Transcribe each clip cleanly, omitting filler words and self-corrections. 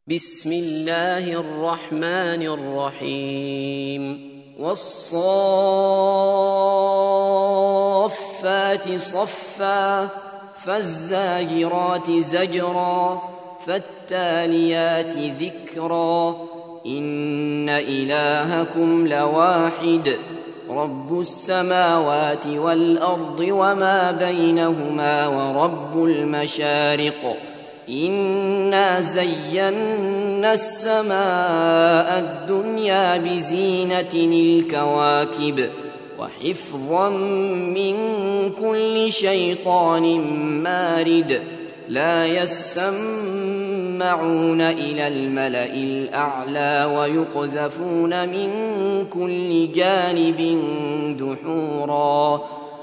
بسم الله الرحمن الرحيم والصافات صفا فالزاجرات زجرا فالتاليات ذكرا إن إلهكم لواحد رب السماوات والأرض وما بينهما ورب المشارق إنا زينا السماء الدنيا بزينة الكواكب وحفظا من كل شيطان مارد لا يسمعون إلى الملأ الأعلى ويقذفون من كل جانب دحورا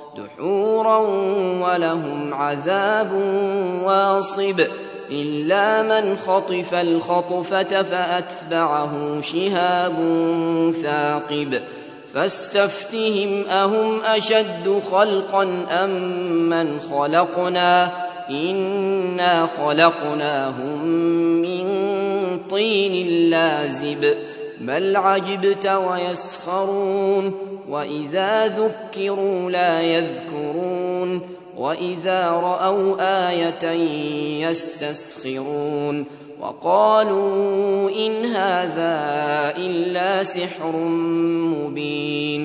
ولهم عذاب واصب إلا من خطف الخطفة فأتبعه شهاب ثاقب فاستفتهم أهم أشد خلقا أم من خلقنا إنا خلقناهم من طين لازب بل عجبت ويسخرون وإذا ذكروا لا يذكرون وإذا رأوا آية يستسخرون وقالوا إن هذا إلا سحر مبين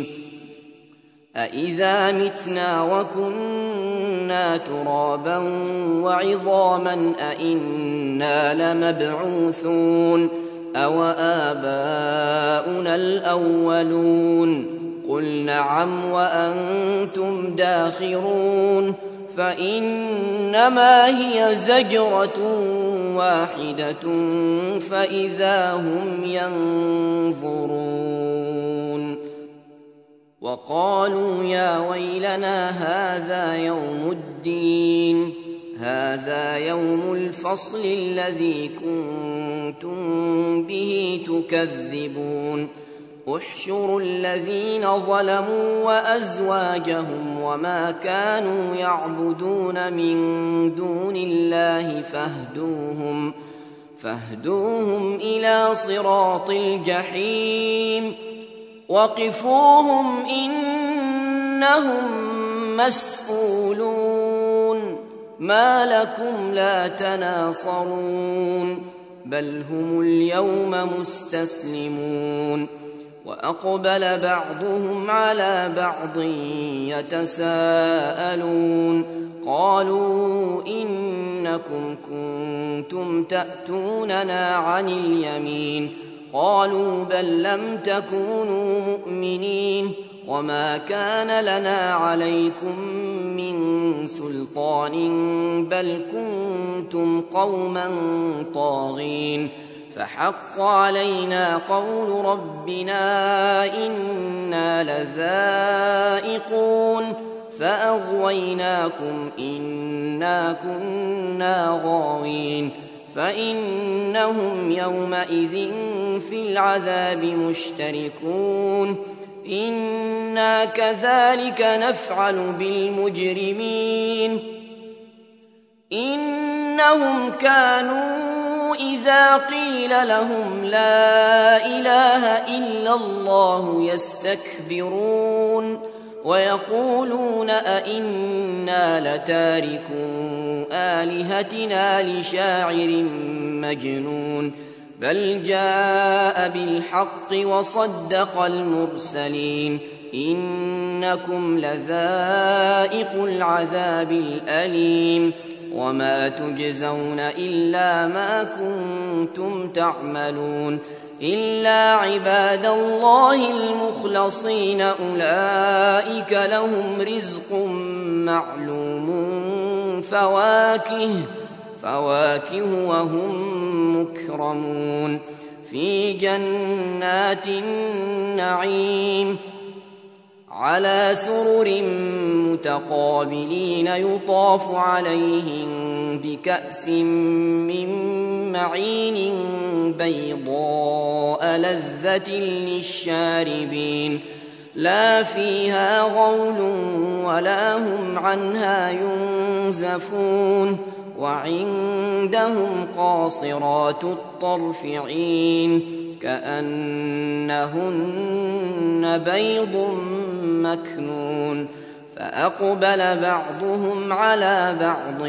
أإذا متنا وكنا ترابا وعظاما أإنا لمبعوثون أو آباؤنا الأولون قل نعم وأنتم داخرون فإنما هي زجرة واحدة فإذا هم ينظرون وقالوا يا ويلنا هذا يوم الدين هذا يوم الفصل الذي كنتم به تكذبون احشروا الذين ظلموا وأزواجهم وما كانوا يعبدون من دون الله فاهدوهم إلى صراط الجحيم وقفوهم إنهم مسؤولون ما لكم لا تناصرون بل هم اليوم مستسلمون وأقبل بعضهم على بعض يتساءلون قالوا إنكم كنتم تأتوننا عن اليمين قالوا بل لم تكونوا مؤمنين وما كان لنا عليكم من سلطان بل كنتم قوما طاغين فحق علينا قول ربنا إنا لذائقون فأغويناكم إنا كنا غاوين فإنهم يومئذ في العذاب مشتركون إنا كذلك نفعل بالمجرمين إنهم كانوا إذا قيل لهم لا إله إلا الله يستكبرون ويقولون أئنا لتاركو آلهتنا لشاعر مجنون بل جاء بالحق وصدق المرسلين إنكم لذائق العذاب الأليم وما تجزون إلا ما كنتم تعملون إلا عباد الله المخلصين أولئك لهم رزق معلوم فواكه وهم مكرمون في جنات النعيم على سرر متقابلين يطاف عليهم بكأس من معين بيضاء لذة للشاربين لا فيها غول ولا هم عنها ينزفون وعندهم قاصرات الطرف عين كأنهن بيض مكنون فأقبل بعضهم على بعض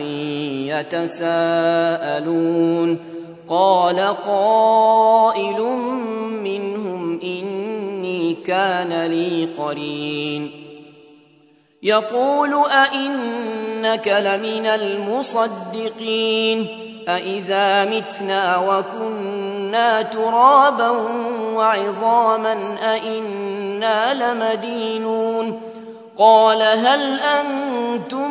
يتساءلون قال قائل منهم إني كان لي قرين يقول أئنك لمن المصدقين أإذا متنا وكنا ترابا وعظاما أئنا لمدينون قال هل أنتم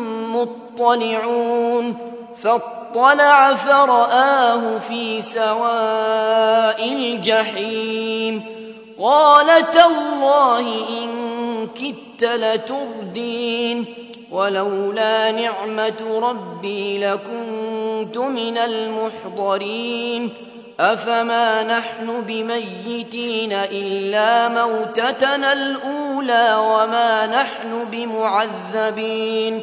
مطلعون فاطلع فرآه في سواء الجحيم قال تالله إن كدت لتردين ولولا نعمة ربي لكنت من المحضرين أفما نحن بميتين إلا موتتنا الأولى وما نحن بمعذبين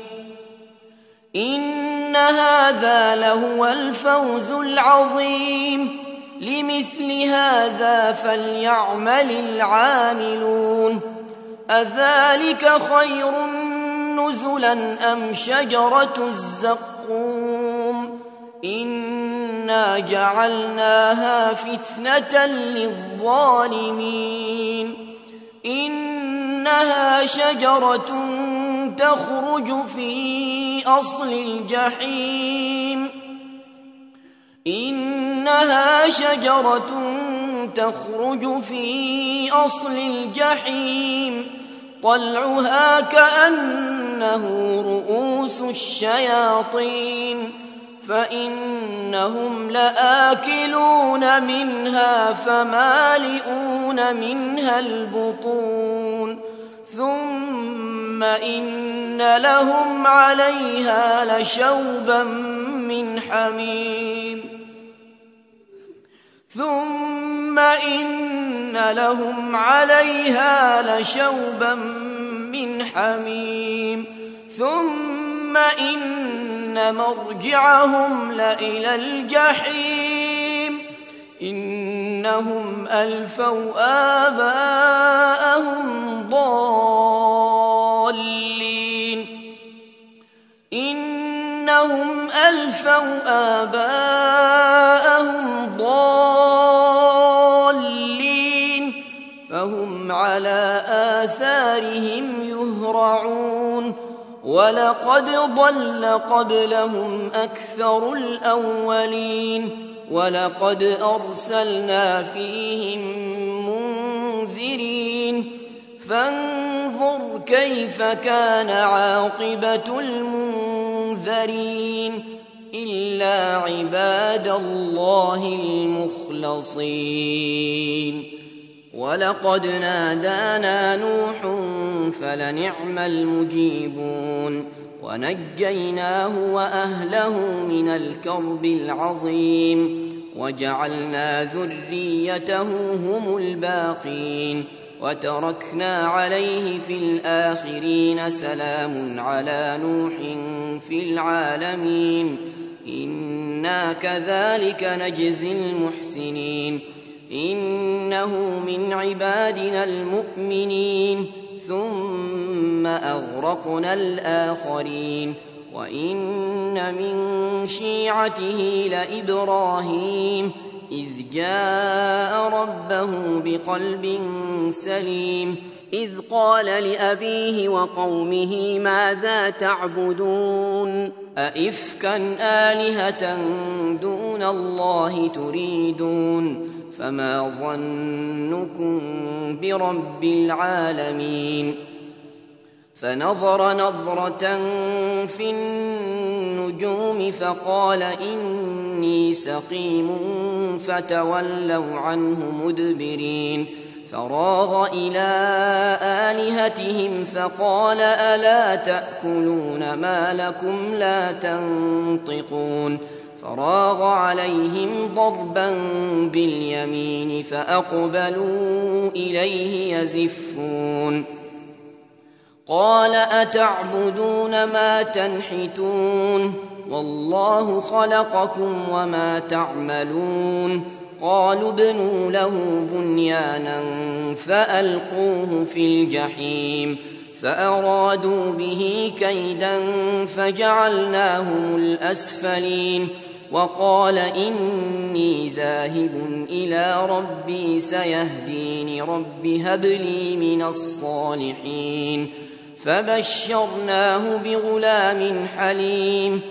إن هذا لهو الفوز العظيم لمثل هذا فليعمل العاملون أذلك خير نزلا أم شجرة الزقوم إنا جعلناها فتنة للظالمين إنها شجرة تخرج في أصل الجحيم إنها شجرة تخرج في أصل الجحيم طلعها كأنه رؤوس الشياطين فإنهم لآكلون منها فمالئون منها البطون ثم إن لهم عليها لشوبا من حميم ثم إن لهم عليها لشوبا من حميم ثم إن مرجعهم لإلى الجحيم إنهم ألفوا آباءهم ضالين إنهم ألفوا آباءهم ضالين فهم على آثارهم يهرعون ولقد ضل قبلهم أكثر الأولين ولقد أرسلنا فيهم منذرين فانظر كيف كان عاقبة المنذرين إلا عباد الله المخلصين ولقد نادانا نوح فلنعم المجيبون ونجيناه وأهله من الكرب العظيم وجعلنا ذريته هم الباقين وتركنا عليه في الآخرين سلام على نوح في العالمين إنا كذلك نجزي المحسنين إنه من عبادنا المؤمنين ثم أغرقنا الآخرين وإن من شيعته لإبراهيم إذ جاء ربه بقلب سليم إذ قال لأبيه وقومه ماذا تعبدون أئفكا آلهة دون الله تريدون فما ظنكم برب العالمين فنظر نظرة في النجوم فقال إني سقيم فتولوا عنه مدبرين فراغ إلى آلهتهم فقال ألا تأكلون ما لكم لا تنطقون فراغ عليهم ضربا باليمين فأقبلوا إليه يزفون قال أتعبدون ما تنحتون والله خلقكم وما تعملون قالوا ابنوا له بنيانا فألقوه في الجحيم فأرادوا به كيدا فجعلناهم الأسفلين وقال إني ذاهب إلى ربي سيهدين رب هب لي من الصالحين فبشرناه بغلام حليم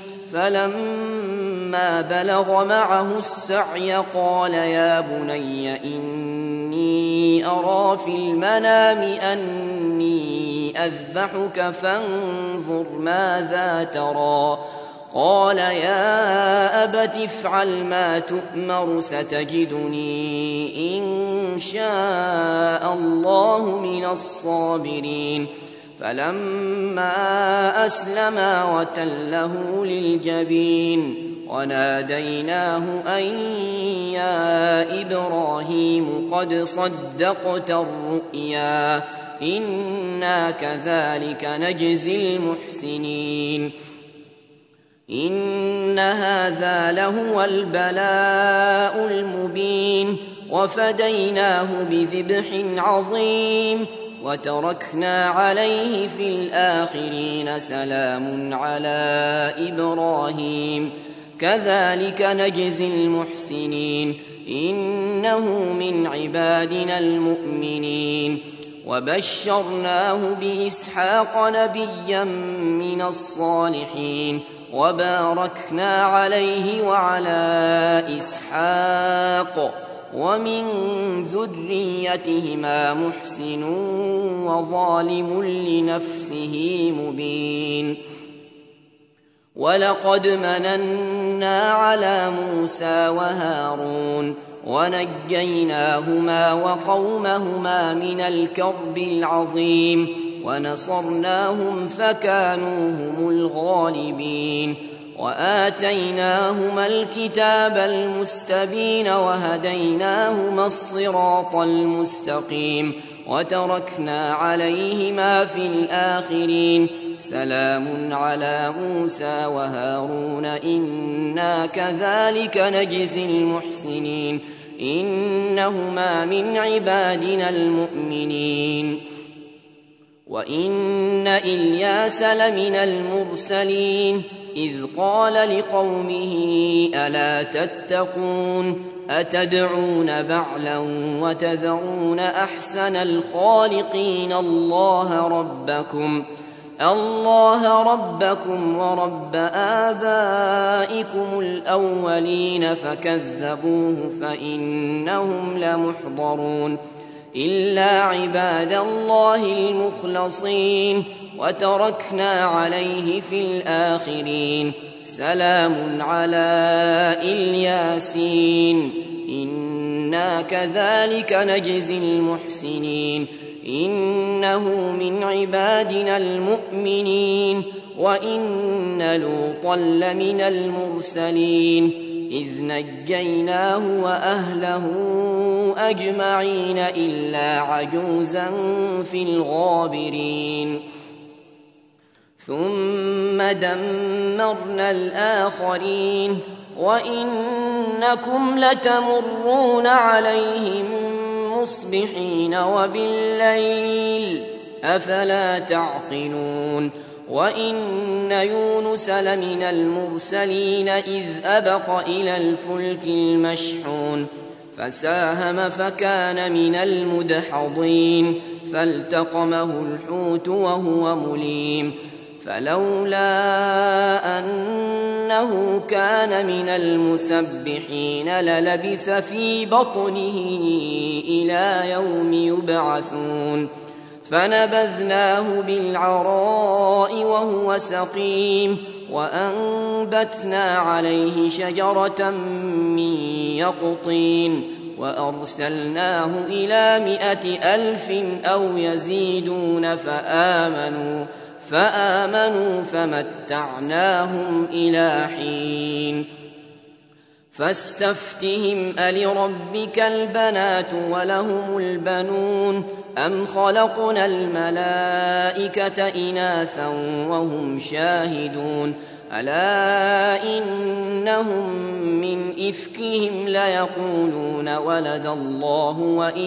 فلما بلغ معه السعي قال يا بني إني أرى في المنام أني أذبحك فانظر ماذا ترى قال يا أبت افعل ما تؤمر ستجدني إن شاء الله من الصابرين فلما أسلما وتله للجبين وناديناه أن يا إبراهيم قد صدقت الرؤيا إنا كذلك نجزي المحسنين إن هذا لهو البلاء المبين وفديناه بذبح عظيم وتركنا عليه في الآخرين سلام على إبراهيم كذلك نجزي المحسنين إنه من عبادنا المؤمنين وبشرناه بإسحاق نبيا من الصالحين وباركنا عليه وعلى إسحاق ومن ذريتهما محسن وظالم لنفسه مبين ولقد مننا على موسى وهارون ونجيناهما وقومهما من الكرب العظيم ونصرناهم فكانوا هم الغالبين وآتيناهما الكتاب المستبين وهديناهما الصراط المستقيم وتركنا عليهما في الآخرين سلام على موسى وهارون إنا كذلك نجزي المحسنين إنهما من عبادنا المؤمنين وإن إلياس لمن المرسلين إذ قال لقومه ألا تتقون أتدعون بعلا وتذرون أحسن الخالقين الله ربكم ورب آبائكم الأولين فكذبوه فإنهم لمحضرون إلا عباد الله المخلصين وتركنا عليه في الآخرين سلام على الياسين إنا كذلك نجزي المحسنين إنه من عبادنا المؤمنين وإن لوطا لمن المرسلين إذ نجيناه وأهله أجمعين إلا عجوزا في الغابرين ثم دمرنا الآخرين وإنكم لتمرون عليهم مصبحين وبالليل أفلا تعقلون وإن يونس لمن المرسلين إذ أبق إلى الفلك المشحون فساهم فكان من المدحضين فالتقمه الحوت وهو مليم فلولا أنه كان من المسبحين للبث في بطنه إلى يوم يبعثون فنبذناه بالعراء وهو سقيم وأنبتنا عليه شجرة من يقطين وأرسلناه إلى 100,000 أو يزيدون فآمنوا فمتعناهم إلى حين فاستفتهم ألربك البنات ولهم البنون أم خلقنا الملائكة إناثا وهم شاهدون ألا إنهم من إفكهم ليقولون ولد الله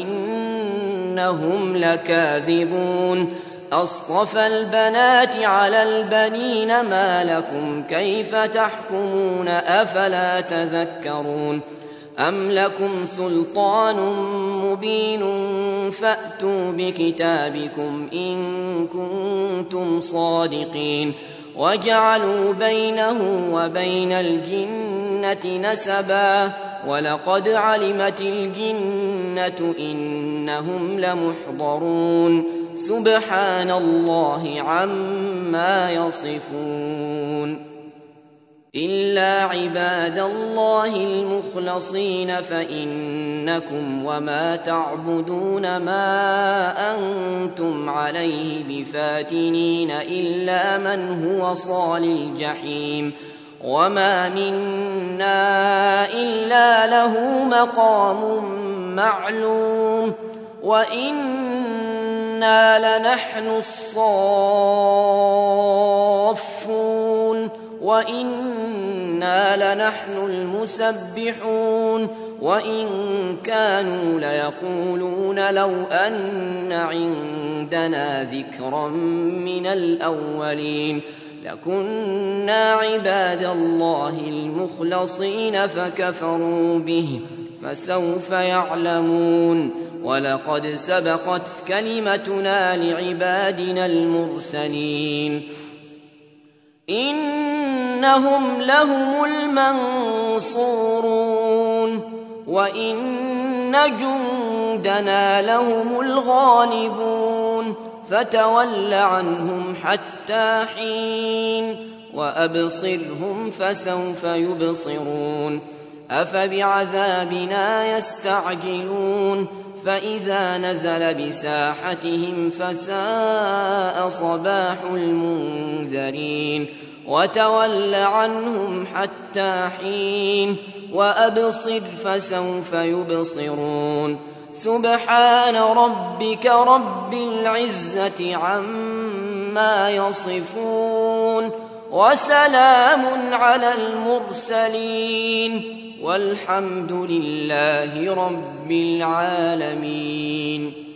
وإنهم لكاذبون أصطفى البنات على البنين ما لكم كيف تحكمون أفلا تذكرون أم لكم سلطان مبين فأتوا بكتابكم إن كنتم صادقين وجعلوا بينه وبين الجنة نسبا ولقد علمت الجنة إنهم لمحضرون سبحان الله عما يصفون إلا عباد الله المخلصين فإنكم وما تعبدون ما أنتم عليه بفاتنين إلا من هو صال الجحيم وما منا إلا له مقام معلوم وإنا لنحن الصافون وإنا لنحن المسبحون وإن كانوا ليقولون لو أن عندنا ذكرا من الأولين لكنا عباد الله المخلصين فكفروا به فسوف يعلمون ولقد سبقت كلمتنا لعبادنا المرسلين إنهم لهم المنصورون وإن جندنا لهم الغالبون فتول عنهم حتى حين وأبصرهم فسوف يبصرون أفبعذابنا يستعجلون فإذا نزل بساحتهم فساء صباح المنذرين وتول عنهم حتى حين وأبصر فسوف يبصرون سبحان ربك رب العزة عما يصفون وسلام على المرسلين والحمد لله رب العالمين.